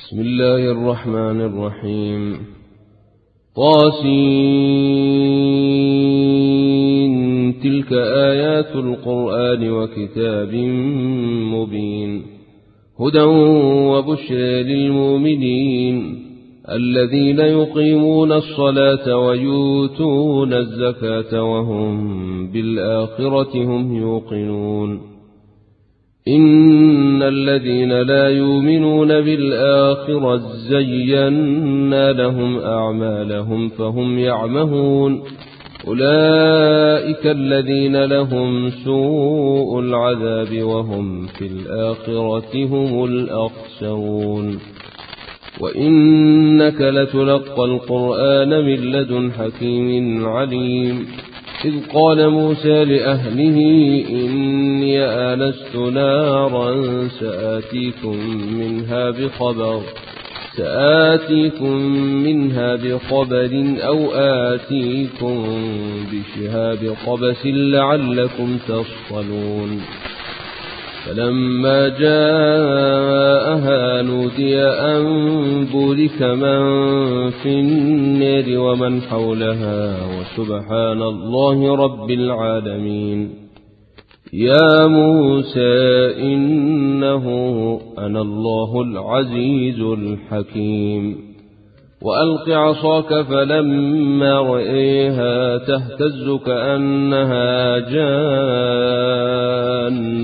بسم الله الرحمن الرحيم. طاسين تلك آيات القرآن وكتاب مبين هدى وبشرى للمؤمنين الذين يقيمون الصلاة ويؤتون الزكاة وهم بالآخرة هم يوقنون. إن الذين لا يؤمنون بالآخرة زينا لهم أعمالهم فهم يعمهون أولئك الذين لهم سوء العذاب وهم في الآخرة هم الأخسرون. وإنك لتلقى القرآن من لدن حكيم عليم. إذ قال موسى لأهله إني آنست نارا سآتيكم منها بخبر أو آتيكم بشهاب قبس لعلكم تصطلون. فلما جاءها نودي أن بورك من في النار ومن حولها وسبحان الله رب العالمين. يا موسى إنه أنا الله العزيز الحكيم. وألق عصاك فلما رأيها تهتز كأنها جان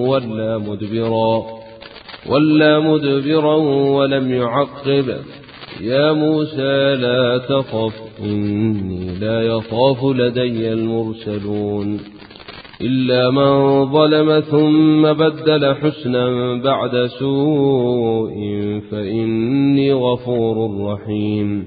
ولا مدبرا ولم يعقب. يا موسى لا تخف إني لا يخاف لدي المرسلون إلا من ظلم ثم بدل حسنا بعد سوء فإني غفور رحيم.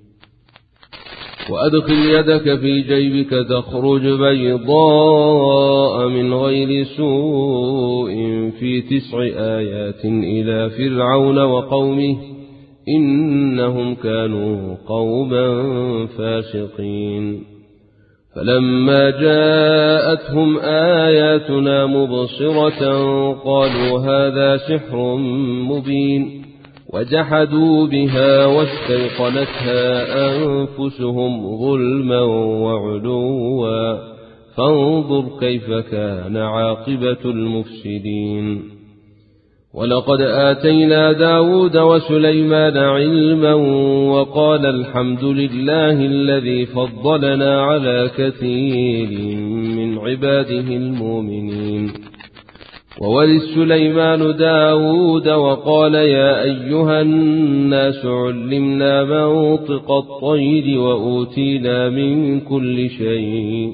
وأدخل يدك في جيبك تخرج بيضاء من غير سوء في 9 آيات إلى فرعون وقومه إنهم كانوا قوما فاسقين. فلما جاءتهم آياتنا مبصرة قالوا هذا سحر مبين وجحدوا بها واستيقنتها أنفسهم ظلما وعلوا فانظر كيف كان عاقبة المفسدين. ولقد آتينا داود وسليمان علما وقال الحمد لله الذي فضلنا على كثير من عباده المؤمنين. وورث سليمان داود وقال يا أيها الناس علمنا منطق الطير وأوتينا من كل شيء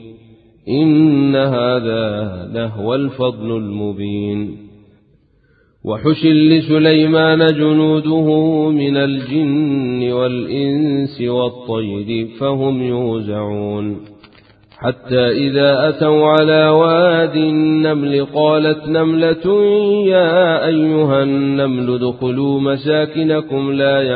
إن هذا لهو الفضل المبين. وحشر لسليمان جنوده من الجن والإنس والطير فهم يوزعون حتى إذا أتوا على واد النمل قالت نملة يا أيها النمل ادخلوا مساكنكم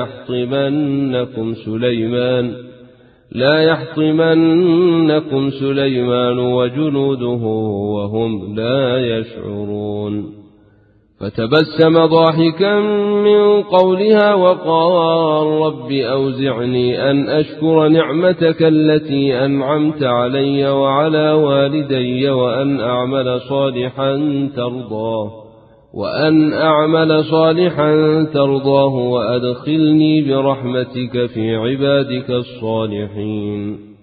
لا يحطمنكم سليمان وجنوده وهم لا يشعرون. فتبسم ضاحكا من قولها وقال رب أوزعني أن أشكر نعمتك التي أنعمت علي وعلى والدي وأن أعمل صالحا ترضاه وأدخلني برحمتك في عبادك الصالحين.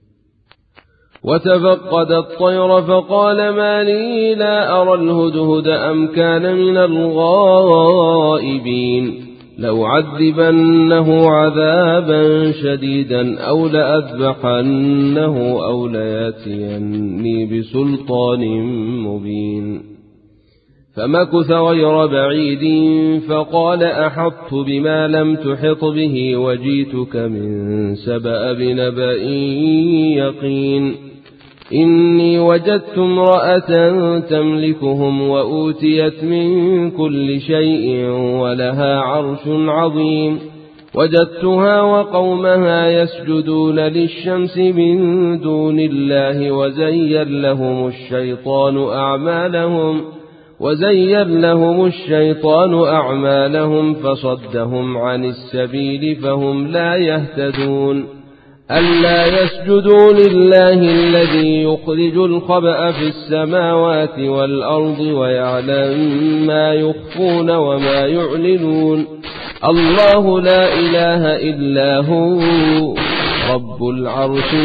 وتفقد الطير فقال ما لي لا أرى الهدهد أم كان من الغائبين لو عذبنه عذابا شديدا أو لأذبحنه أو لياتيني بسلطان مبين. فمكث غير بعيد فقال أحطت بما لم تحط به وجيتك من سبأ بنبأ يقين. إني وجدت امرأة تملكهم وأوتيت من كل شيء ولها عرش عظيم. وجدتها وقومها يسجدون للشمس من دون الله وزين لهم الشيطان أعمالهم وزين لهم الشيطان أعمالهم فصدهم عن السبيل فهم لا يهتدون ألا يسجدوا لله الذي يخرج الخبأ في السماوات والأرض ويعلم ما يخفون وما يعلنون الله لا إله إلا هو رب العرش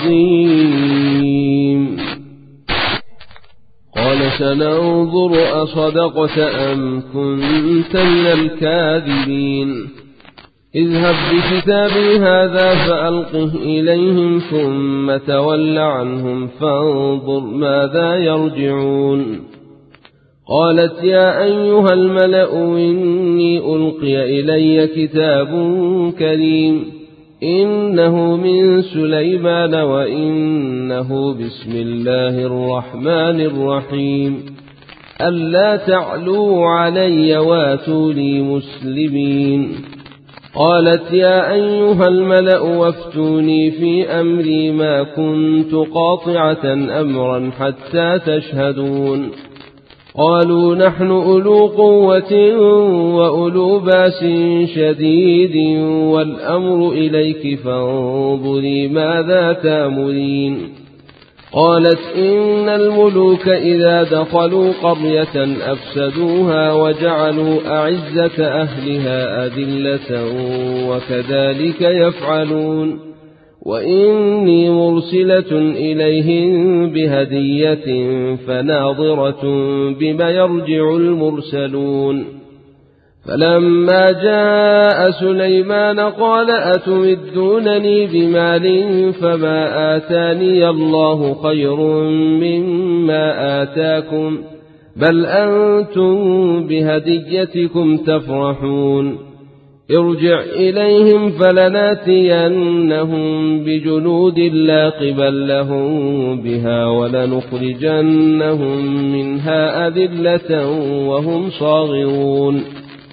العظيم. قال سننظر أصدقت أم كنت من الكاذبين اذهب بكتابي هذا فألقه إليهم ثم تول عنهم فانظر ماذا يرجعون. قالت يا أيها الملأ إني ألقي إلي كتاب كريم إنه من سليمان وإنه بسم الله الرحمن الرحيم ألا تعلوا علي واتوني مسلمين. قالت يا أيها الملأ وافتوني في أمري ما كنت قاطعة أمرا حتى تشهدون. قالوا نحن أولو قوة وأولو باس شديد والأمر إليك فانظري ماذا تأمرين. قالت إن الملوك إذا دخلوا قرية أفسدوها وجعلوا أعزة أهلها أذلة وكذلك يفعلون وإني مرسلة إليهم بهدية فناظرة بما يرجع المرسلون. فلما جاء سليمان قال أتمدونني بمال فما آتاني الله خير مما آتاكم بل أنتم بهديتكم تفرحون. ارجع إليهم فلناتينهم بجنود لا قبل لهم بها ولنخرجنهم منها أذلة وهم صاغرون.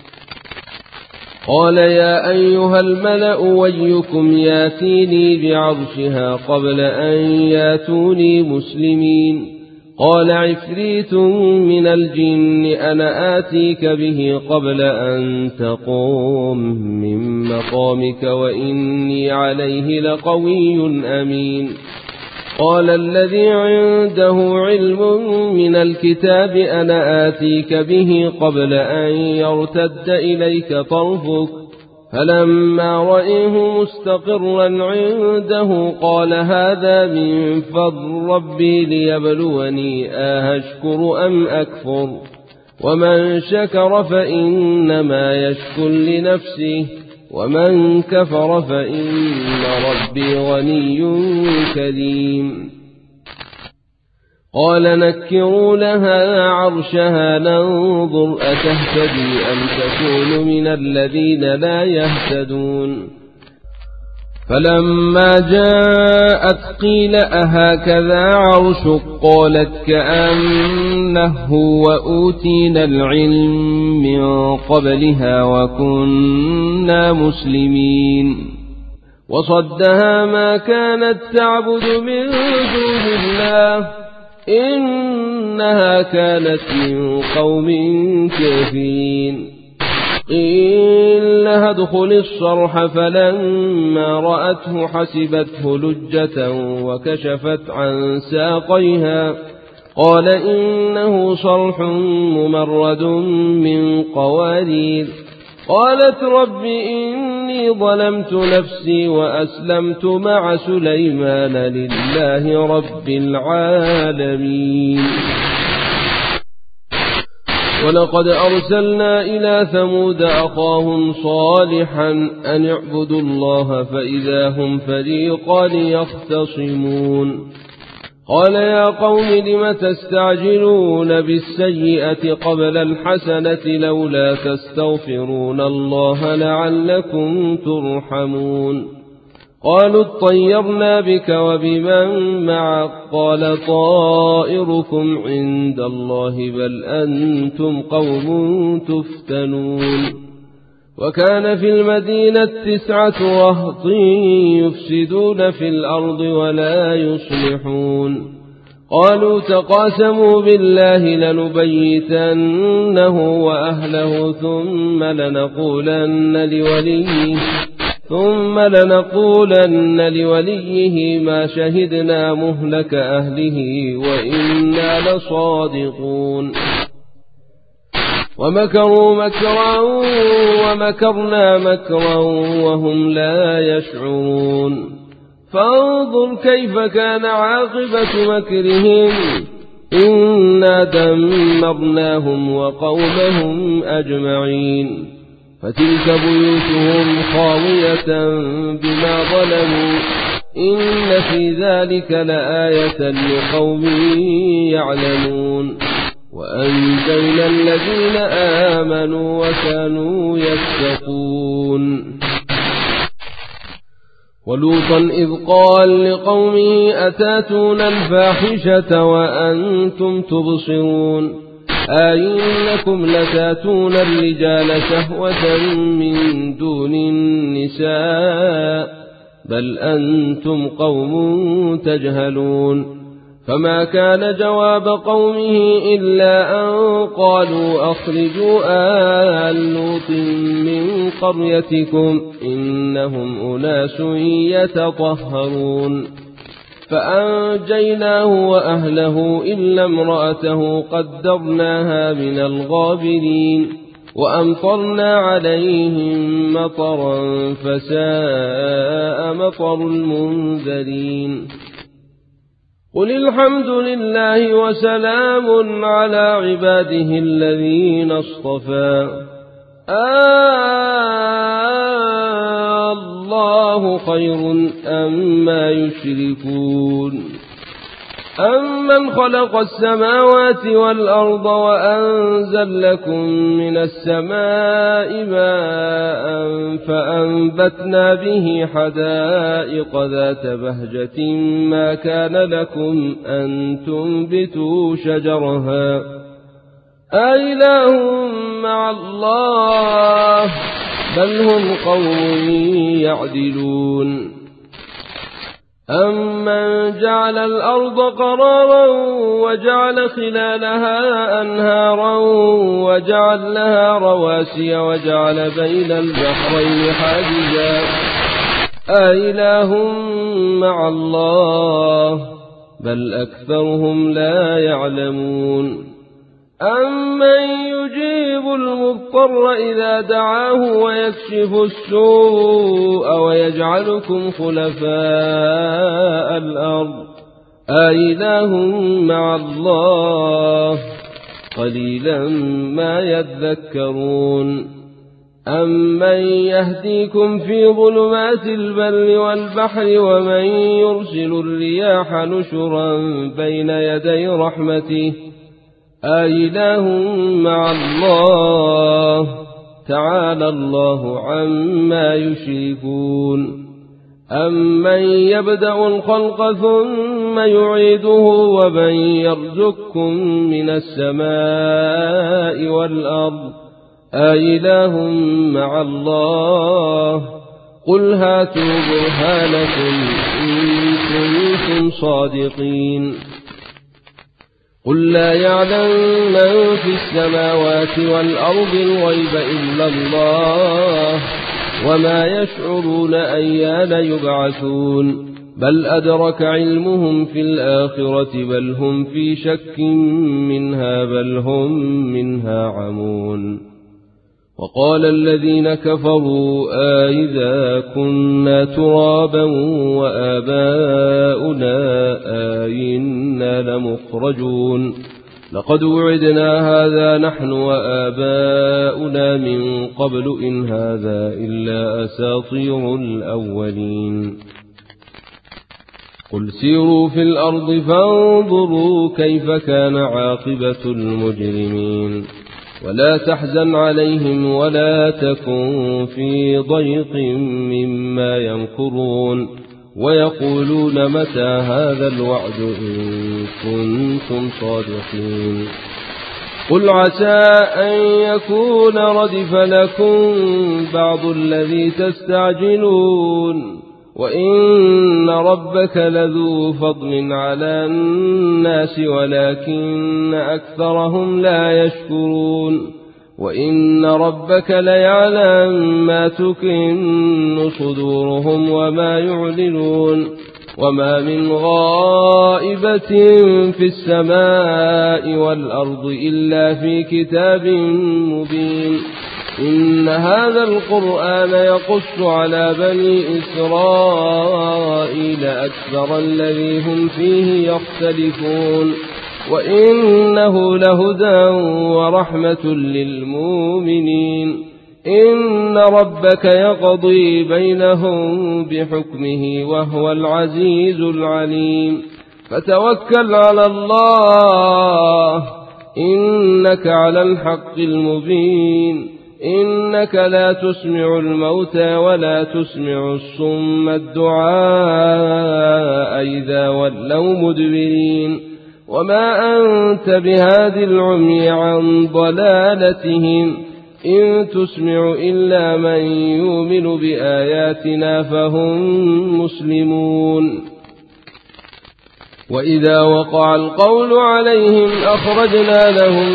قال يا أيها الملأ ويكم ياتيني بعرشها قبل أن ياتوني مسلمين. قال عفريت من الجن أنا آتيك به قبل أن تقوم من مقامك وإني عليه لقوي أمين. قال الذي عنده علم من الكتاب أنا آتيك به قبل أن يرتد إليك طرفك فلما رأيه مستقرا عنده قال هذا من فضل ربي ليبلوني أشكر أم أكفر ومن شكر فإنما يشكر لنفسه ومن كفر فإن ربي غني كريم. قال نكروا لها عرشها ننظر أتهتدي أم تكون من الذين لا يهتدون. فلما جاءت قيل أهكذا عرشك قالت كأنه وأوتينا العلم من قبلها وكنا مسلمين. وصدها ما كانت تعبد من دون الله إنها كانت من قوم كافرين. قيل لها ادخل الصرح فلما رأته حسبته لجة وكشفت عن ساقيها قال إنه صرح ممرد من قوارير. قالت رب إني ظلمت نفسي وأسلمت مع سليمان لله رب العالمين. ولقد أرسلنا إلى ثمود أخاهم صالحا أن اعبدوا الله فإذا هم فريقان يختصمون. قال يا قوم لم تستعجلون بالسيئة قبل الحسنة لولا تستغفرون الله لعلكم ترحمون. قالوا اطيرنا بك وبمن معك قال طائركم عند الله بل أنتم قوم تفتنون. وكان في المدينة 9 رهط يفسدون في الأرض ولا يصلحون. قالوا تقاسموا بالله لنبيتنه وأهله ثم لنقولن لوليه ما شهدنا مهلك أهله وإنا لصادقون ومكروا مكرا ومكرنا مكرا وهم لا يشعرون فانظر كيف كان عاقبة مكرهم إنا دمرناهم وقومهم أجمعين فتلك بيوتهم خاوية بما ظلموا إن في ذلك لآية لقوم يعلمون وأنجينا الذين آمنوا وكانوا يتقون ولوطا إذ قال لقومه أتاتون الفاحشة وأنتم تبصرون أئنكم لتاتون الرجال شهوة من دون النساء بل أنتم قوم تجهلون فما كان جواب قومه إلا أن قالوا أخرجوا آل لوط من قريتكم إنهم أناس يتطهرون فأنجيناه وأهله إلا امرأته قدرناها من الغابرين وأمطرنا عليهم مطرا فساء مطر المنذرين قل الحمد لله وسلام على عباده الذين اصطفى الله خير أما يشركون أمن خلق السماوات والأرض وأنزل لكم من السماء ماء فأنبتنا به حدائق ذات بهجة ما كان لكم أن تنبتوا شجرها أإله مع الله بل هم قوم يعدلون أمن جعل الأرض قرارا وجعل خلالها أنهارا وجعل لها رواسي وجعل بين البحرين حاجزا أإله مع الله بل أكثرهم لا يعلمون أمن يجيب المضطر إذا دعاه ويكشف السوء ويجعلكم خلفاء الأرض أإله مع الله قليلا ما يذكرون أمن يهديكم في ظلمات البر والبحر ومن يرسل الرياح نشرا بين يدي رحمته أإله مع الله تعالى الله عما يشركون أمن يبدأ الخلق ثم يعيده ومن يرزقكم من السماء والأرض أإله مع الله قل هاتوا برهانكم إن كنتم صادقين قل لا يعلم من في السماوات والأرض الغيب إلا الله وما يشعرون أيان يبعثون بل أدرك علمهم في الآخرة بل هم في شك منها بل هم منها عمون وقال الذين كفروا أئذا كنا ترابا وآباؤنا أئنا لمخرجون لقد وعدنا هذا نحن وآباؤنا من قبل إن هذا إلا أساطير الأولين قل سيروا في الأرض فانظروا كيف كان عاقبة المجرمين ولا تحزن عليهم ولا تكن في ضيق مما يمكرون ويقولون متى هذا الوعد إن كنتم صادقين قل عسى أن يكون ردف لكم بعض الذي تستعجلون وإن ربك لذو فضل على الناس ولكن أكثرهم لا يشكرون وإن ربك ليعلم ما تكن صدورهم وما يعلنون وما من غائبة في السماء والأرض إلا في كتاب مبين إن هذا القرآن يقص على بني إسرائيل أكثر الذي هم فيه يختلفون وإنه لهدى ورحمة للمؤمنين إن ربك يقضي بينهم بحكمه وهو العزيز العليم فتوكل على الله إنك على الحق المبين إنك لا تسمع الموتى ولا تسمع الصم الدعاء إذا ولوا مدبرين وما أنت بهاد العمي عن ضلالتهم إن تسمع إلا من يؤمن بآياتنا فهم مسلمون وإذا وقع القول عليهم أخرجنا لهم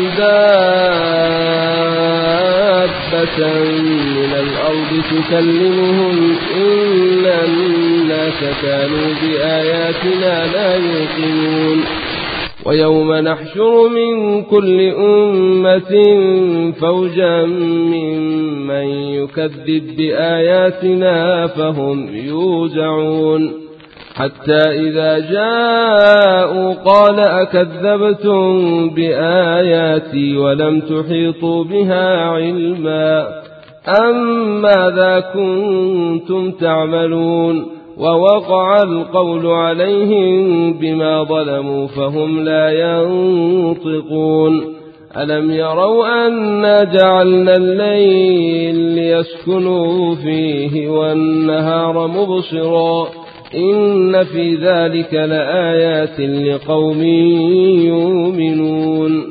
دابة من الأرض تكلمهم إن الناس كانوا بآياتنا لا يوقنون ويوم نحشر من كل أمة فوجا ممن يكذب بآياتنا فهم يوزعون حتى إذا جاءوا قال أكذبتم بآياتي ولم تحيطوا بها علما أم ماذا كنتم تعملون ووقع القول عليهم بما ظلموا فهم لا ينطقون ألم يروا أنا جعلنا الليل ليسكنوا فيه والنهار مبصرا إن في ذلك لآيات لقوم يؤمنون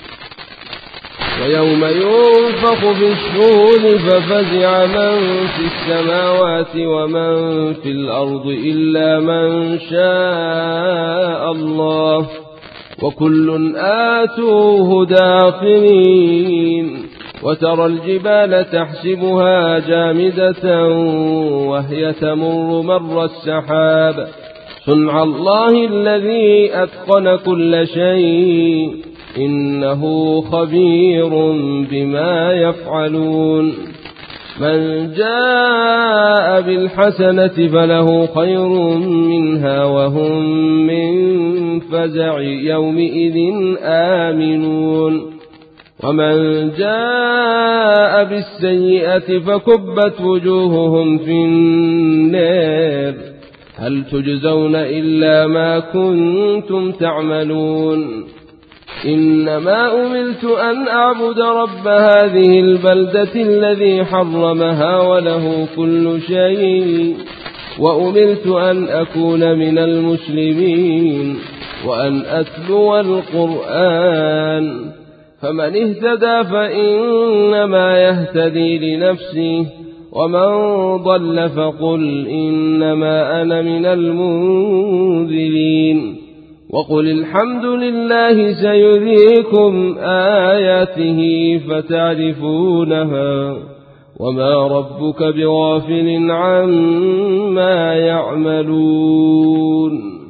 ويوم ينفخ في الصور ففزع من في السماوات ومن في الأرض إلا من شاء الله وكل آتوه داخرين وترى الجبال تحسبها جامدة وهي تمر مر السحاب صنع الله الذي أتقن كل شيء إنه خبير بما يفعلون من جاء بالحسنة فله خير منها وهم من فزع يومئذ آمنون ومن جاء بالسيئة فكبت وجوههم في النار هل تجزون إلا ما كنتم تعملون إنما أمرت أن أعبد رب هذه البلدة الذي حرمها وله كل شيء وأمرت أن أكون من المسلمين وأن أتلو القرآن فمن اهتدى فإنما يهتدي لنفسه ومن ضل فقل إنما أنا من المنذرين وقل الحمد لله سيريكم آياته فتعرفونها وما ربك بغافل عما يعملون